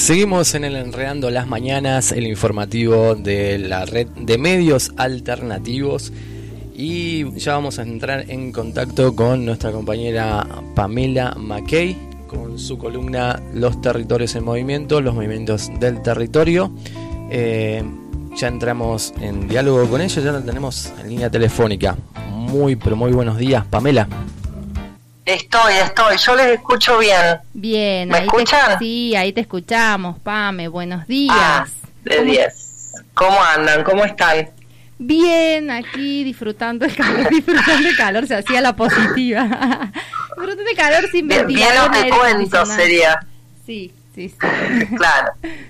Seguimos en el Enredando las Mañanas, el informativo de la red de medios alternativos, y ya vamos a entrar en contacto con nuestra compañera Pamela McKay con su columna Los territorios en movimiento, los movimientos del territorio. Ya entramos en diálogo con ella, ya la tenemos en línea telefónica. Muy buenos días, Pamela. Estoy, yo les escucho bien. Bien, ¿Me escuchan? Sí, ahí te escuchamos, Pame, buenos días. De 10. ¿Cómo andan? ¿Cómo están? Bien, aquí disfrutando el calor, se hacía la positiva. Disfrutando el calor sin ventilador. Bien, te cuento sería. Sí. Claro.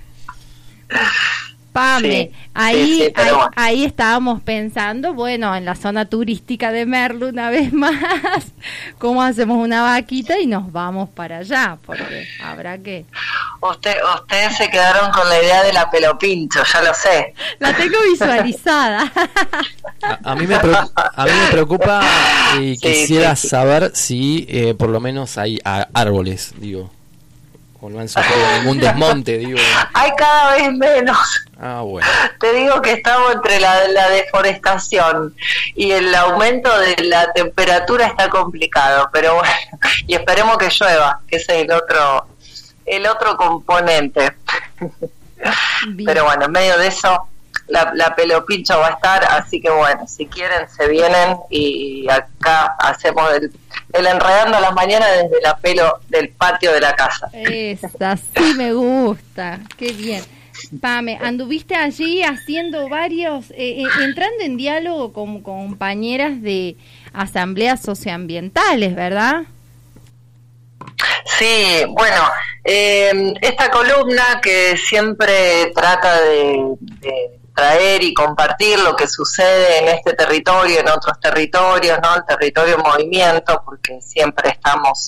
Pame, sí, ahí estábamos pensando, bueno, en la zona turística de Merlo una vez más, cómo hacemos una vaquita y nos vamos para allá, porque habrá que... Ustedes se quedaron con la idea de la pelopincho, ya lo sé. La tengo visualizada. A mí me preocupa y quisiera saber si por lo menos hay árboles, digo. O no han sufrido ningún desmonte, digo. Hay cada vez menos. Bueno. Te digo que estamos entre la deforestación y el aumento de la temperatura, está complicado, pero bueno, y esperemos que llueva, que ese es el otro componente. Bien. Pero bueno, en medio de eso la pelopincho va a estar, así que bueno, si quieren se vienen y acá hacemos el Enredando las Mañanas desde la pelo del patio de la casa. Esa sí me gusta, qué bien. Pame, anduviste allí haciendo varios, entrando en diálogo con compañeras de asambleas socioambientales, ¿verdad? Sí, bueno, esta columna que siempre trata de traer y compartir lo que sucede en este territorio, en otros territorios, ¿no? El territorio en movimiento, porque siempre estamos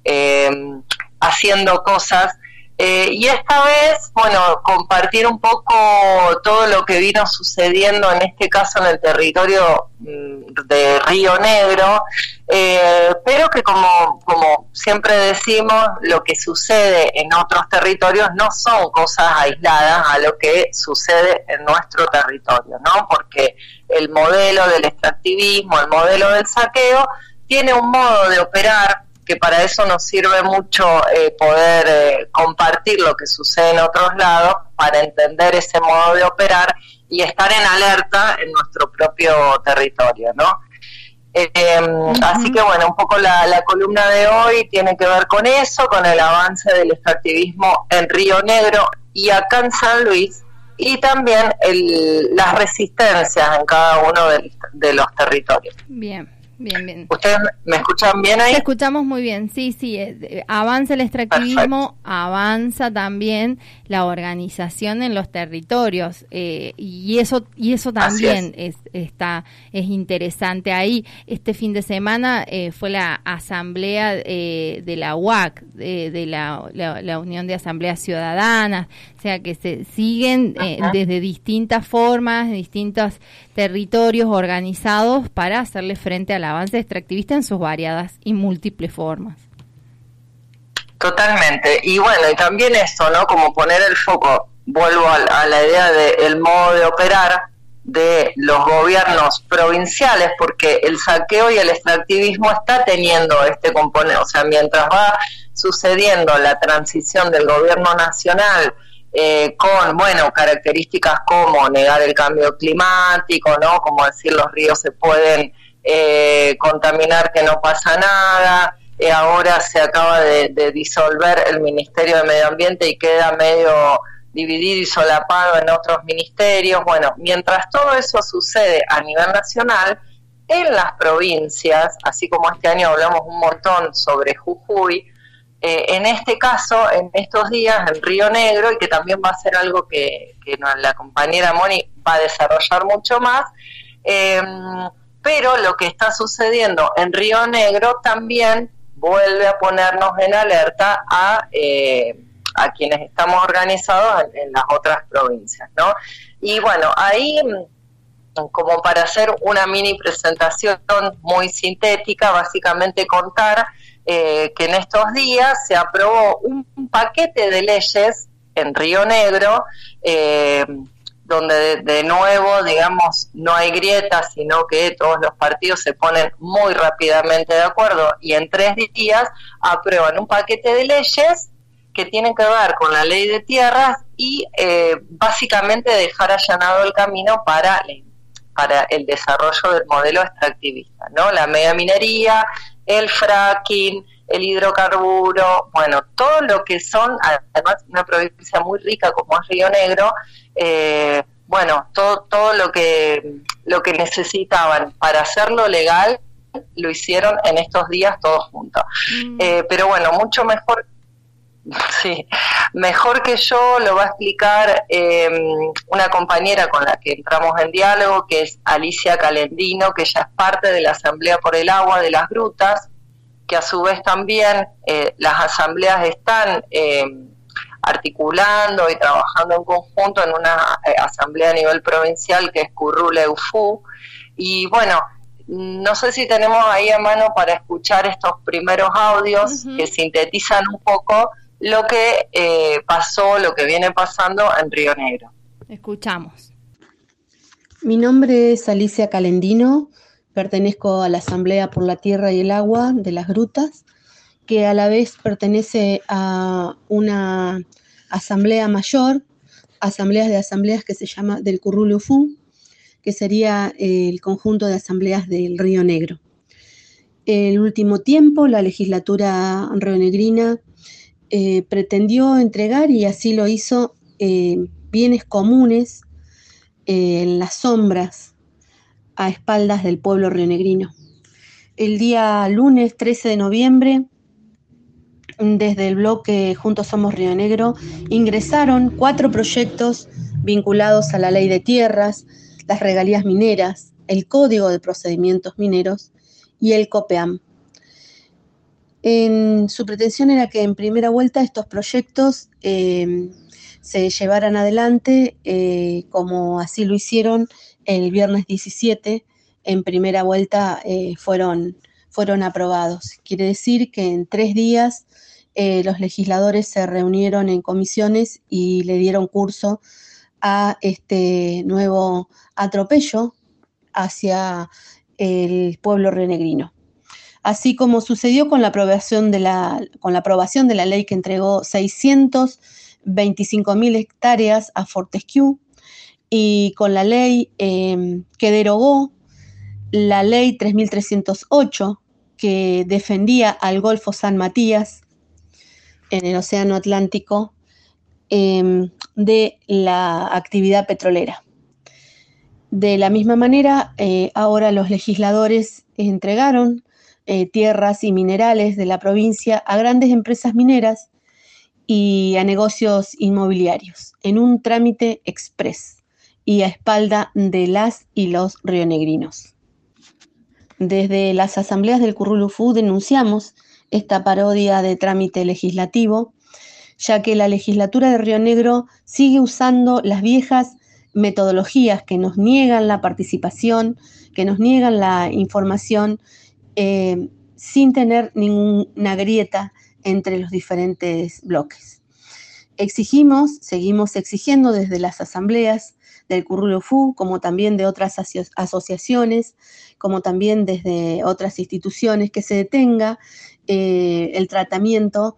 haciendo cosas. Y esta vez, bueno, compartir un poco todo lo que vino sucediendo, en este caso en el territorio de Río Negro, pero que como siempre decimos, lo que sucede en otros territorios no son cosas aisladas a lo que sucede en nuestro territorio, ¿no? Porque el modelo del extractivismo, el modelo del saqueo, tiene un modo de operar que para eso nos sirve mucho poder compartir lo que sucede en otros lados para entender ese modo de operar y estar en alerta en nuestro propio territorio, ¿no? Así que bueno, un poco la columna de hoy tiene que ver con eso, con el avance del extractivismo en Río Negro y acá en San Luis, y también las resistencias en cada uno de los territorios. Bien. ¿Ustedes me escuchan bien ahí? Te escuchamos muy bien, sí, avanza el extractivismo. Perfecto. Avanza también la organización en los territorios, y eso también es interesante ahí. Este fin de semana fue la asamblea de la UAC, de la Unión de Asambleas Ciudadanas, o sea que se siguen desde distintas formas, distintos territorios organizados para hacerle frente al avance extractivista en sus variadas y múltiples formas. Totalmente. Y bueno, y también esto, ¿no? Como poner el foco, vuelvo a la idea del modo de operar de los gobiernos provinciales, porque el saqueo y el extractivismo está teniendo este componente, o sea, mientras va sucediendo la transición del gobierno nacional, con, bueno, características como negar el cambio climático, ¿no? Como decir, los ríos se pueden contaminar, que no pasa nada. Ahora se acaba de disolver el Ministerio de Medio Ambiente y queda medio dividido y solapado en otros ministerios. Bueno, mientras todo eso sucede a nivel nacional, en las provincias, así como este año hablamos un montón sobre Jujuy, en este caso, en estos días, en Río Negro, y que también va a ser algo que la compañera Moni va a desarrollar mucho más, pero lo que está sucediendo en Río Negro también vuelve a ponernos en alerta a quienes estamos organizados en las otras provincias, ¿no? Y bueno, ahí, como para hacer una mini presentación muy sintética, básicamente contar que en estos días se aprobó un paquete de leyes en Río Negro, donde de nuevo, digamos, no hay grietas, sino que todos los partidos se ponen muy rápidamente de acuerdo y en 3 días aprueban un paquete de leyes que tienen que ver con la ley de tierras y básicamente dejar allanado el camino para el desarrollo del modelo extractivista, ¿no? La megaminería, el fracking, el hidrocarburo, bueno, todo lo que son, además una provincia muy rica como es Río Negro, bueno, todo lo que necesitaban para hacerlo legal lo hicieron en estos días todos juntos. Pero bueno, mucho mejor. Sí, mejor que yo lo va a explicar una compañera con la que entramos en diálogo, que es Alicia Calendino, que ya es parte de la Asamblea por el Agua de las Grutas, que a su vez también las asambleas están articulando y trabajando en conjunto en una asamblea a nivel provincial que es Currule-Ufú. Y bueno, no sé si tenemos ahí a mano para escuchar estos primeros audios que sintetizan un poco lo que pasó, lo que viene pasando en Río Negro. Escuchamos. Mi nombre es Alicia Calendino, pertenezco a la Asamblea por la Tierra y el Agua de las Grutas, que a la vez pertenece a una asamblea mayor, asambleas que se llama del Currule-Ufú, que sería el conjunto de asambleas del Río Negro. El último tiempo, la legislatura rionegrina pretendió entregar, y así lo hizo, bienes comunes en las sombras a espaldas del pueblo rionegrino. El día lunes 13 de noviembre, desde el bloque Juntos Somos Río Negro, ingresaron 4 proyectos vinculados a la ley de tierras, las regalías mineras, el Código de Procedimientos Mineros y el COPEAM. Su pretensión era que en primera vuelta estos proyectos se llevaran adelante, como así lo hicieron el viernes 17, en primera vuelta fueron aprobados. Quiere decir que en 3 días los legisladores se reunieron en comisiones y le dieron curso a este nuevo atropello hacia el pueblo rionegrino. Así como sucedió con la aprobación de la ley que entregó 625.000 hectáreas a Fortescue, y con la ley que derogó la ley 3.308, que defendía al Golfo San Matías en el Océano Atlántico de la actividad petrolera. De la misma manera, ahora los legisladores entregaron tierras y minerales de la provincia a grandes empresas mineras y a negocios inmobiliarios en un trámite express y a espalda de las y los rionegrinos. Desde las asambleas del Currule-Ufú denunciamos esta parodia de trámite legislativo, ya que la legislatura de Río Negro sigue usando las viejas metodologías que nos niegan la participación, que nos niegan la información, sin tener ninguna grieta entre los diferentes bloques. Seguimos exigiendo desde las asambleas del Currule-Ufú, como también de otras asociaciones, como también desde otras instituciones, que se detenga el tratamiento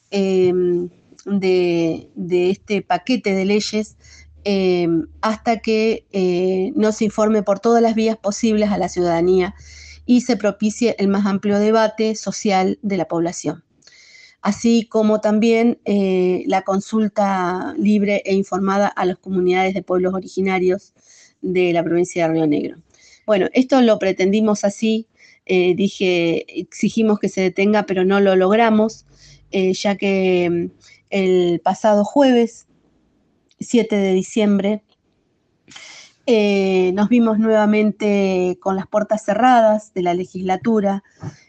de este paquete de leyes hasta que no se informe por todas las vías posibles a la ciudadanía y se propicie el más amplio debate social de la población, así como también la consulta libre e informada a las comunidades de pueblos originarios de la provincia de Río Negro. Bueno, esto lo pretendimos así, exigimos que se detenga, pero no lo logramos, ya que el pasado jueves, 7 de diciembre, nos vimos nuevamente con las puertas cerradas de la legislatura,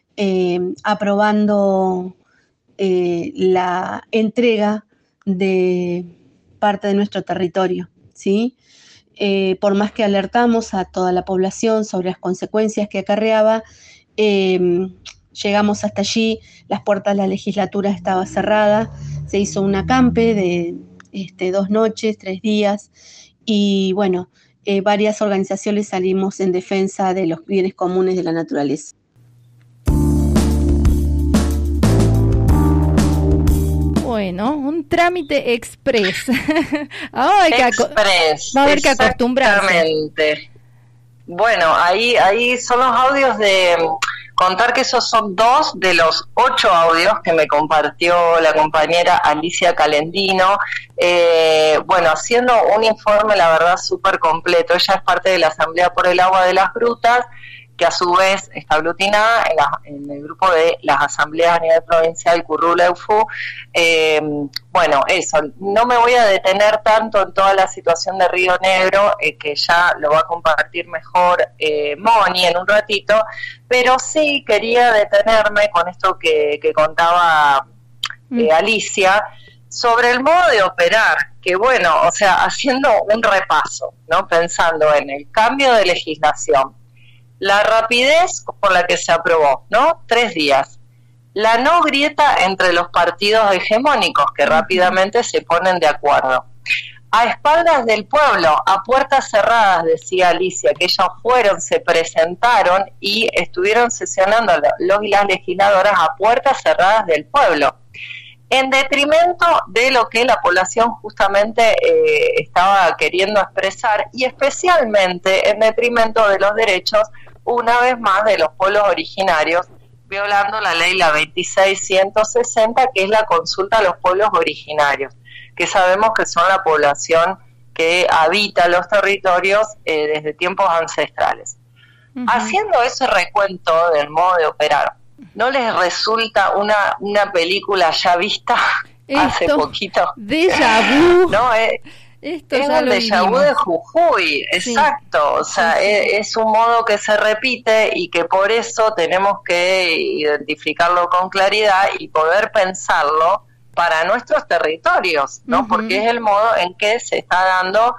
aprobando la entrega de parte de nuestro territorio, ¿sí? Por más que alertamos a toda la población sobre las consecuencias que acarreaba, llegamos hasta allí, las puertas de la legislatura estaban cerradas, se hizo un acampe de 2 noches, 3 días, y bueno, varias organizaciones salimos en defensa de los bienes comunes de la naturaleza. Bueno, un trámite express. Va a haber que acostumbrarse. Exactamente. Bueno, ahí son los audios de... Contar que esos son 2 de los 8 audios que me compartió la compañera Alicia Calendino, bueno, haciendo un informe, la verdad, súper completo. Ella es parte de la Asamblea por el Agua de las Grutas, que a su vez está aglutinada en el grupo de las asambleas a nivel provincial Currula-Eufú. Bueno, eso, no me voy a detener tanto en toda la situación de Río Negro, que ya lo va a compartir mejor Moni en un ratito, pero sí quería detenerme con esto que contaba Alicia, sobre el modo de operar, que bueno, o sea, haciendo un repaso, ¿no? Pensando en el cambio de legislación, la rapidez con la que se aprobó, ¿no? 3 días. La no grieta entre los partidos hegemónicos, que rápidamente se ponen de acuerdo. A espaldas del pueblo, a puertas cerradas, decía Alicia, que ellos fueron, se presentaron y estuvieron sesionando los y las legisladoras a puertas cerradas del pueblo, en detrimento de lo que la población justamente estaba queriendo expresar, y especialmente en detrimento de los derechos, una vez más, de los pueblos originarios, violando la ley, la 26.160, que es la consulta a los pueblos originarios, que sabemos que son la población que habita los territorios desde tiempos ancestrales. Uh-huh. Haciendo ese recuento del modo de operar, ¿no les resulta una película ya vista hace poquito? Déjà vu. No, esto es un déjà vu de Jujuy, exacto. Sí. O sea, sí. Es un modo que se repite y que por eso tenemos que identificarlo con claridad y poder pensarlo para nuestros territorios, ¿no? Uh-huh. Porque es el modo en que se está dando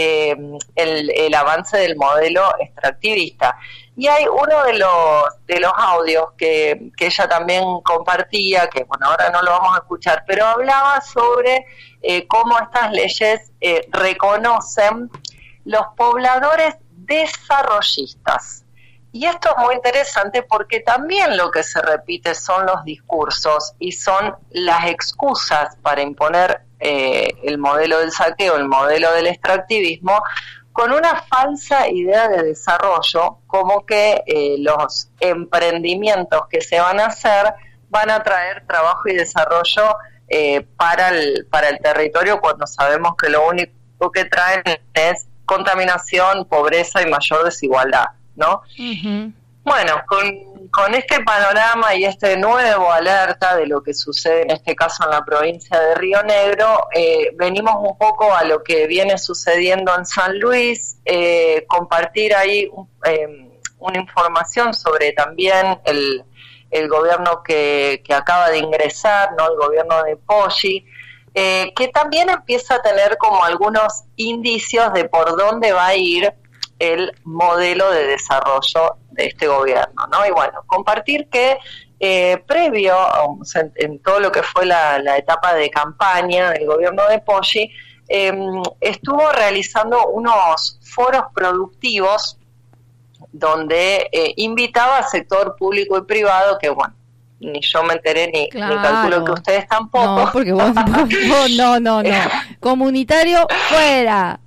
el avance del modelo extractivista. Y hay uno de los audios que ella también compartía, que bueno, ahora no lo vamos a escuchar, pero hablaba sobre cómo estas leyes reconocen los pobladores desarrollistas. Y esto es muy interesante porque también lo que se repite son los discursos y son las excusas para imponer el modelo del saqueo, el modelo del extractivismo, con una falsa idea de desarrollo, como que los emprendimientos que se van a hacer van a traer trabajo y desarrollo para el territorio, cuando sabemos que lo único que traen es contaminación, pobreza y mayor desigualdad, ¿no? Uh-huh. Bueno, con este panorama y este nuevo alerta de lo que sucede en este caso en la provincia de Río Negro, venimos un poco a lo que viene sucediendo en San Luis, compartir ahí una información sobre también el gobierno que acaba de ingresar, ¿no? El gobierno de Poggi, que también empieza a tener como algunos indicios de por dónde va a ir el modelo de desarrollo de este gobierno, ¿no? Y bueno, compartir que previo, o sea, en todo lo que fue la etapa de campaña del gobierno de Poggi, estuvo realizando unos foros productivos donde invitaba al sector público y privado, que bueno, ni yo me enteré ni calculo que ustedes tampoco. No, porque vos no. Comunitario, fuera.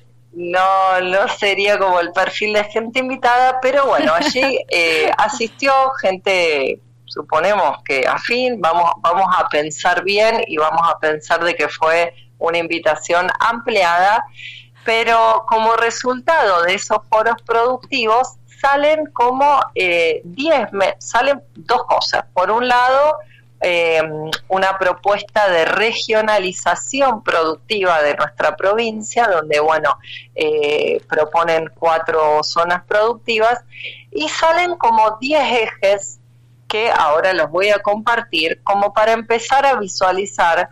No sería como el perfil de gente invitada, pero bueno, allí asistió gente, suponemos que afín, vamos a pensar bien y vamos a pensar de que fue una invitación ampliada, pero como resultado de esos foros productivos salen como salen 2 cosas. Por un lado, una propuesta de regionalización productiva de nuestra provincia, donde bueno, proponen 4 zonas productivas y salen como 10 ejes que ahora los voy a compartir como para empezar a visualizar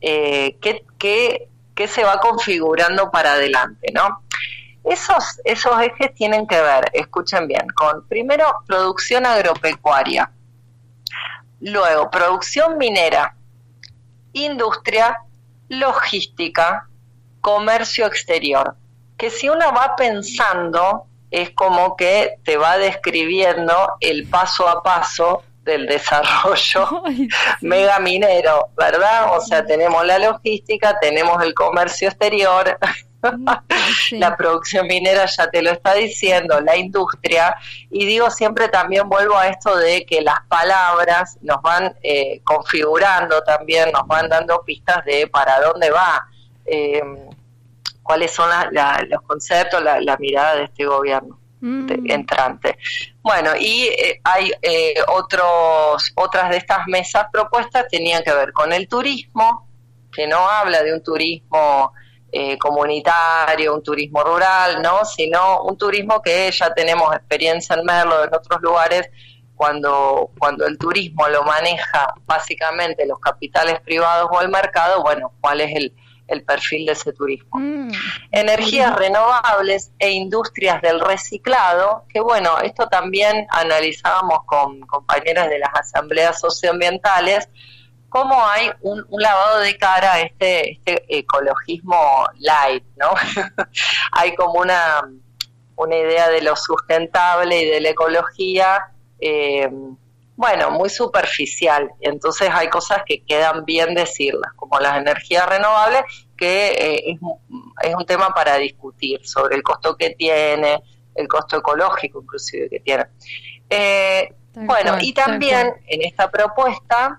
qué se va configurando para adelante, ¿no? Esos ejes tienen que ver, escuchen bien, con primero producción agropecuaria, luego producción minera, industria, logística, comercio exterior, que si uno va pensando es como que te va describiendo el paso a paso del desarrollo mega minero, ¿verdad? O sea, tenemos la logística, tenemos el comercio exterior, sí. La producción minera ya te lo está diciendo, la industria, y digo siempre también vuelvo a esto de que las palabras nos van configurando también, nos van dando pistas de para dónde va, cuáles son los conceptos, la mirada de este gobierno entrante. Bueno, y hay otras de estas mesas propuestas tenían que ver con el turismo, que no habla de un turismo comunitario, un turismo rural, ¿no? Sino un turismo que ya tenemos experiencia en Merlo, en otros lugares, cuando el turismo lo maneja básicamente los capitales privados o el mercado, bueno, ¿cuál es el perfil de ese turismo? Energías renovables e industrias del reciclado, que bueno, esto también analizábamos con compañeros de las asambleas socioambientales, cómo hay un lavado de cara a este ecologismo light, ¿no? Hay como una idea de lo sustentable y de la ecología, bueno, muy superficial. Entonces hay cosas que quedan bien decirlas, como las energías renovables, que es un tema para discutir sobre el costo que tiene, el costo ecológico inclusive que tiene. Bueno, y también en esta propuesta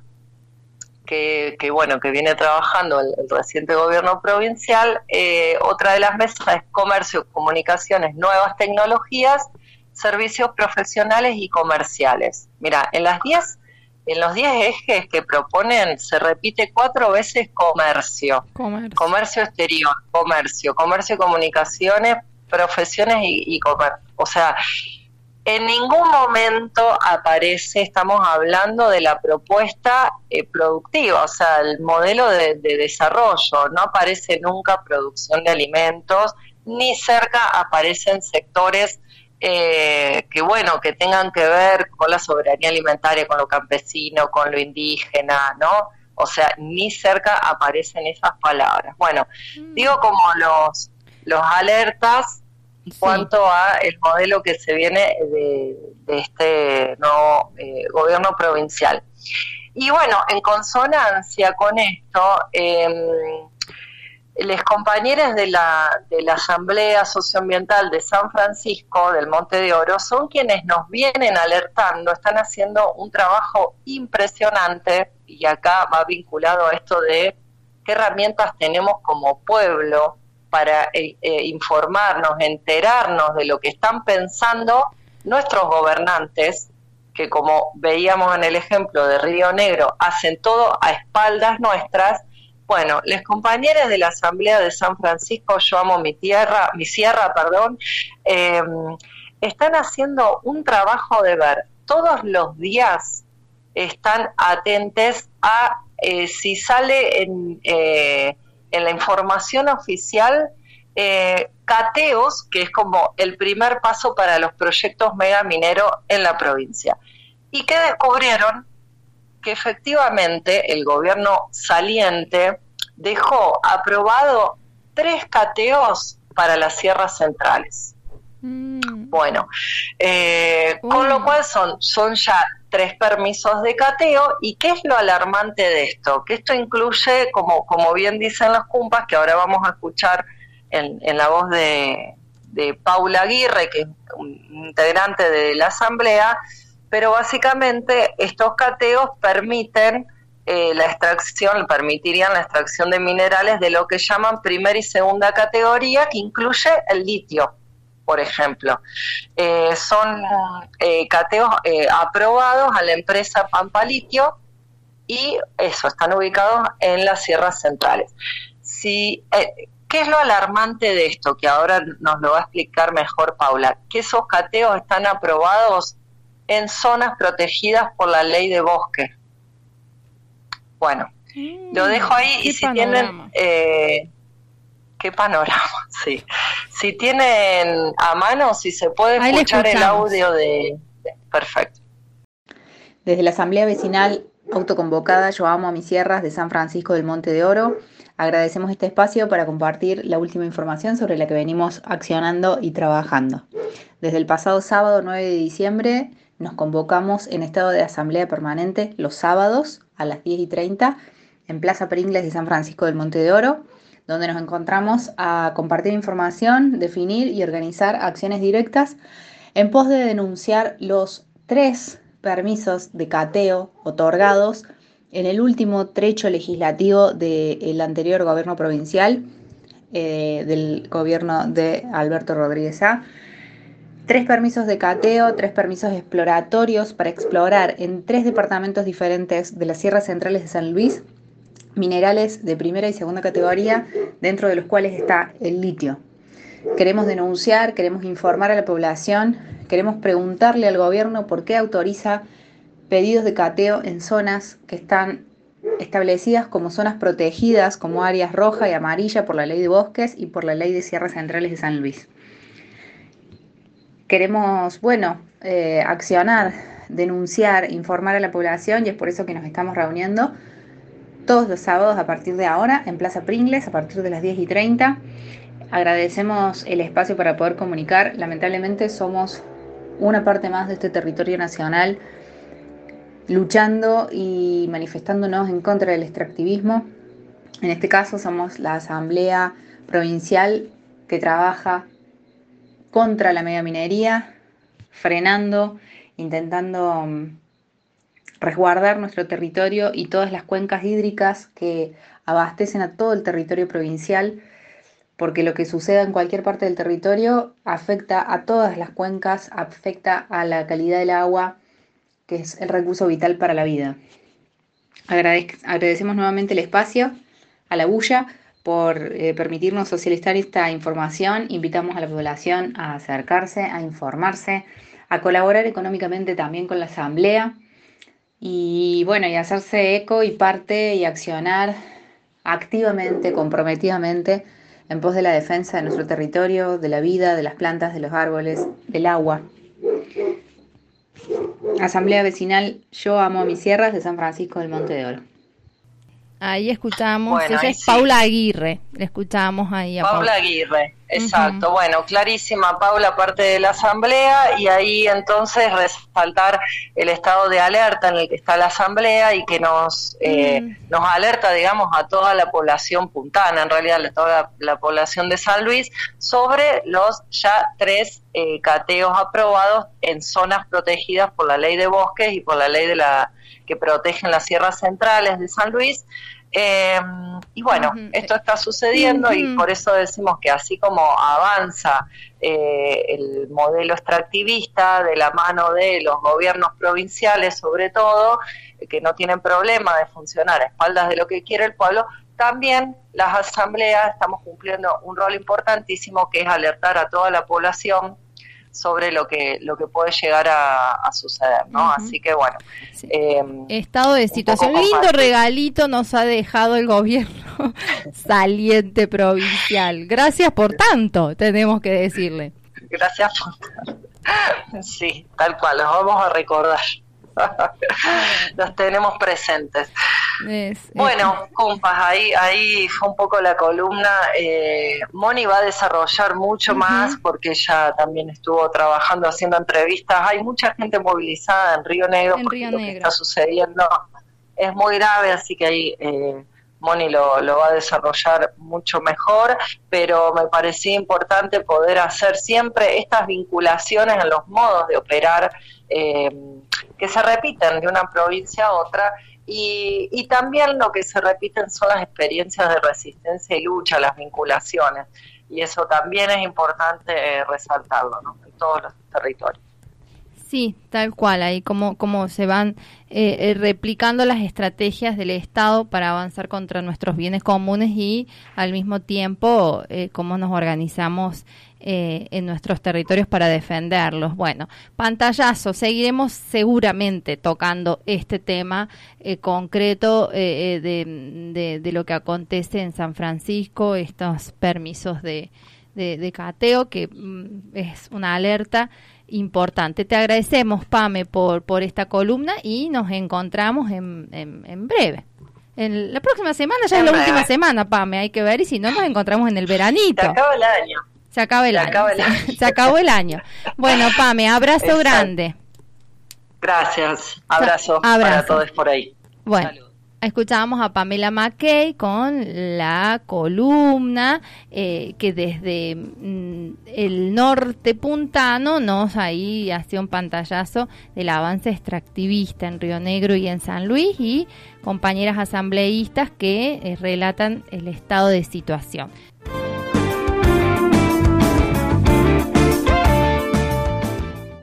que viene trabajando el reciente gobierno provincial, otra de las mesas es comercio, comunicaciones, nuevas tecnologías, servicios profesionales y comerciales. Mira, en los 10 ejes que proponen se repite 4 veces comercio exterior, comercio y comunicaciones, profesiones y comercio. O sea, en ningún momento estamos hablando de la propuesta productiva, o sea, el modelo de desarrollo. No aparece nunca producción de alimentos, ni cerca aparecen sectores que tengan que ver con la soberanía alimentaria, con lo campesino, con lo indígena, ¿no? O sea, ni cerca aparecen esas palabras. Bueno, digo como los alertas en cuanto a el modelo que se viene de este nuevo gobierno provincial. Y bueno, en consonancia con esto, los compañeros de la Asamblea Socioambiental de San Francisco del Monte de Oro son quienes nos vienen alertando, están haciendo un trabajo impresionante, y acá va vinculado a esto de qué herramientas tenemos como pueblo para informarnos, enterarnos de lo que están pensando nuestros gobernantes, que como veíamos en el ejemplo de Río Negro, hacen todo a espaldas nuestras. Bueno, los compañeros de la Asamblea de San Francisco, yo amo mi sierra, están haciendo un trabajo de ver, todos los días están atentos a si sale en la información oficial cateos, que es como el primer paso para los proyectos megamineros en la provincia. ¿Y qué descubrieron? Que efectivamente el gobierno saliente dejó aprobado 3 cateos para las sierras centrales. Bueno, con lo cual son ya 3 permisos de cateo. ¿Y qué es lo alarmante de esto? Que esto incluye, como bien dicen los cumpas, que ahora vamos a escuchar en la voz de Paula Aguirre, que es un integrante de la Asamblea, pero básicamente estos cateos permitirían la extracción de minerales de lo que llaman primera y segunda categoría, que incluye el litio, por ejemplo. Son cateos aprobados a la empresa Pampa Litio, y están ubicados en las sierras centrales. ¿Qué es lo alarmante de esto? Que ahora nos lo va a explicar mejor Paula. Que esos cateos están aprobados en zonas protegidas por la ley de bosque. Bueno, lo dejo ahí, y si panorama tienen... qué panorama, sí. Si tienen a mano, si se puede escuchar el audio de... Perfecto. Desde la Asamblea Vecinal autoconvocada Yo Amo a Mis Sierras de San Francisco del Monte de Oro. Agradecemos este espacio para compartir la última información sobre la que venimos accionando y trabajando. Desde el pasado sábado 9 de diciembre nos convocamos en estado de asamblea permanente los sábados a las 10:30 en Plaza Pringles de San Francisco del Monte de Oro, donde nos encontramos a compartir información, definir y organizar acciones directas en pos de denunciar los 3 permisos de cateo otorgados en el último trecho legislativo del anterior gobierno provincial, del gobierno de Alberto Rodríguez A. 3 permisos de cateo, 3 permisos exploratorios para explorar en 3 departamentos diferentes de las sierras centrales de San Luis minerales de primera y segunda categoría, dentro de los cuales está el litio. Queremos denunciar, queremos informar a la población, queremos preguntarle al gobierno por qué autoriza pedidos de cateo en zonas que están establecidas como zonas protegidas, como áreas roja y amarilla por la Ley de Bosques y por la Ley de Sierras Centrales de San Luis. Queremos, accionar, denunciar, informar a la población, y es por eso que nos estamos reuniendo todos los sábados a partir de ahora en Plaza Pringles a partir de las 10:30. Agradecemos el espacio para poder comunicar. Lamentablemente somos una parte más de este territorio nacional luchando y manifestándonos en contra del extractivismo. En este caso somos la Asamblea Provincial que trabaja contra la megaminería, frenando, intentando resguardar nuestro territorio y todas las cuencas hídricas que abastecen a todo el territorio provincial, porque lo que suceda en cualquier parte del territorio afecta a todas las cuencas, afecta a la calidad del agua, que es el recurso vital para la vida. Agradecemos nuevamente el espacio, a la bulla, por permitirnos socializar esta información. Invitamos a la población a acercarse, a informarse, a colaborar económicamente también con la Asamblea y hacerse eco y parte y accionar activamente, comprometidamente en pos de la defensa de nuestro territorio, de la vida, de las plantas, de los árboles, del agua. Asamblea Vecinal Yo Amo a Mis Sierras de San Francisco del Monte de Oro. Ahí escuchamos, ella es Paula Aguirre, le escuchamos ahí a Paula Aguirre, exacto. Bueno, clarísima Paula, parte de la asamblea, y ahí entonces resaltar el estado de alerta en el que está la asamblea y que nos alerta, digamos, a toda la población puntana, en realidad a toda la población de San Luis, sobre los ya 3 cateos aprobados en zonas protegidas por la Ley de Bosques y por la ley que protegen las sierras centrales de San Luis. Esto está sucediendo y por eso decimos que así como avanza el modelo extractivista de la mano de los gobiernos provinciales, sobre todo, que no tienen problema de funcionar a espaldas de lo que quiere el pueblo, también las asambleas estamos cumpliendo un rol importantísimo, que es alertar a toda la población sobre lo que puede llegar a suceder, ¿no? Así que sí. Estado de situación, lindo regalito nos ha dejado el gobierno saliente provincial. Gracias por tanto, tenemos que decirle. Gracias por tanto. Sí, tal cual, los vamos a recordar. Los tenemos presentes. Compas, ahí fue un poco la columna. Moni va a desarrollar mucho más, porque ella también estuvo trabajando, haciendo entrevistas. Hay mucha gente movilizada en Río Negro, porque lo que está sucediendo es muy grave, así que ahí Moni lo va a desarrollar mucho mejor, pero me parecía importante poder hacer siempre estas vinculaciones en los modos de operar que se repiten de una provincia a otra, y también lo que se repiten son las experiencias de resistencia y lucha, las vinculaciones, y eso también es importante resaltarlo, ¿no? En todos los territorios. Sí, tal cual, ahí como se van replicando las estrategias del Estado para avanzar contra nuestros bienes comunes y al mismo tiempo cómo nos organizamos en nuestros territorios para defenderlos. Bueno, pantallazo, seguiremos seguramente tocando este tema concreto de lo que acontece en San Francisco, estos permisos de cateo, que es una alerta importante. Te agradecemos, Pame, por esta columna y nos encontramos en breve. En la próxima semana ya es la última semana, Pame, hay que ver, y si no nos encontramos en el veranito. Se acaba el año. Se acabó el año. Bueno, Pame, abrazo grande. Gracias, abrazo para todos por ahí. Bueno, Salud. Escuchábamos a Pamela McKay con la columna que desde el norte puntano nos ahí hacía un pantallazo del avance extractivista en Río Negro y en San Luis, y compañeras asambleístas que relatan el estado de situación.